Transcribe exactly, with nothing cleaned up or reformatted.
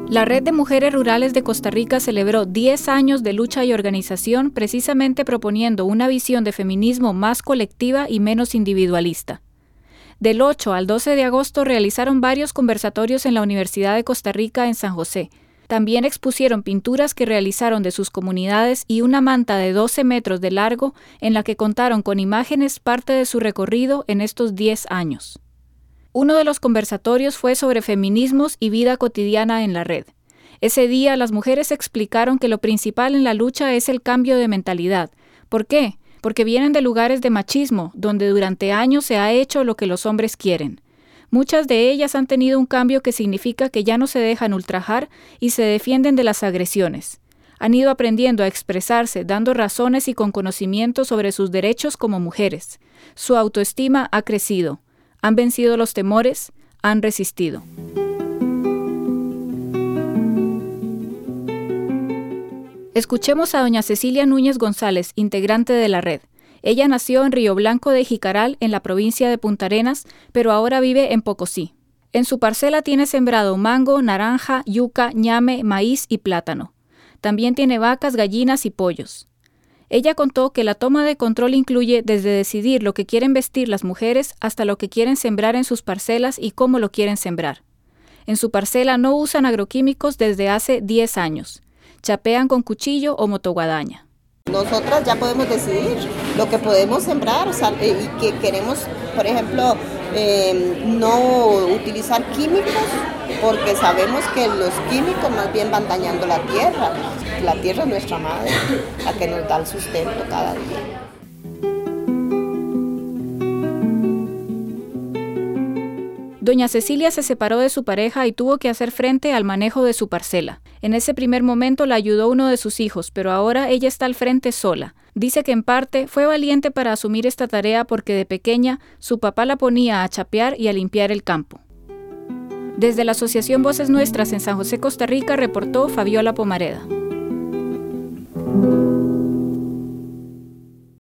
La Red de Mujeres Rurales de Costa Rica celebró diez años de lucha y organización precisamente proponiendo una visión de feminismo más colectiva y menos individualista. Del ocho al doce de agosto realizaron varios conversatorios en la Universidad de Costa Rica en San José. También expusieron pinturas que realizaron de sus comunidades y una manta de doce metros de largo en la que contaron con imágenes parte de su recorrido en estos diez años. Uno de los conversatorios fue sobre feminismos y vida cotidiana en la red. Ese día las mujeres explicaron que lo principal en la lucha es el cambio de mentalidad. ¿Por qué? Porque vienen de lugares de machismo, donde durante años se ha hecho lo que los hombres quieren. Muchas de ellas han tenido un cambio que significa que ya no se dejan ultrajar y se defienden de las agresiones. Han ido aprendiendo a expresarse, dando razones y con conocimiento sobre sus derechos como mujeres. Su autoestima ha crecido. Han vencido los temores, han resistido. Escuchemos a doña Cecilia Núñez González, integrante de la red. Ella nació en Río Blanco de Jicaral, en la provincia de Punta Arenas, pero ahora vive en Pocosí. En su parcela tiene sembrado mango, naranja, yuca, ñame, maíz y plátano. También tiene vacas, gallinas y pollos. Ella contó que la toma de control incluye desde decidir lo que quieren vestir las mujeres hasta lo que quieren sembrar en sus parcelas y cómo lo quieren sembrar. En su parcela no usan agroquímicos desde hace diez años. Chapean con cuchillo o motoguadaña. Nosotras ya podemos decidir lo que podemos sembrar, o sea, y que queremos, por ejemplo, eh, no utilizar químicos, porque sabemos que los químicos más bien van dañando la tierra. La tierra es nuestra madre, la que nos da el sustento cada día. Doña Cecilia se separó de su pareja y tuvo que hacer frente al manejo de su parcela. En ese primer momento la ayudó uno de sus hijos, pero ahora ella está al frente sola. Dice que en parte fue valiente para asumir esta tarea porque de pequeña su papá la ponía a chapear y a limpiar el campo. Desde la Asociación Voces Nuestras en San José, Costa Rica, reportó Fabiola Pomareda.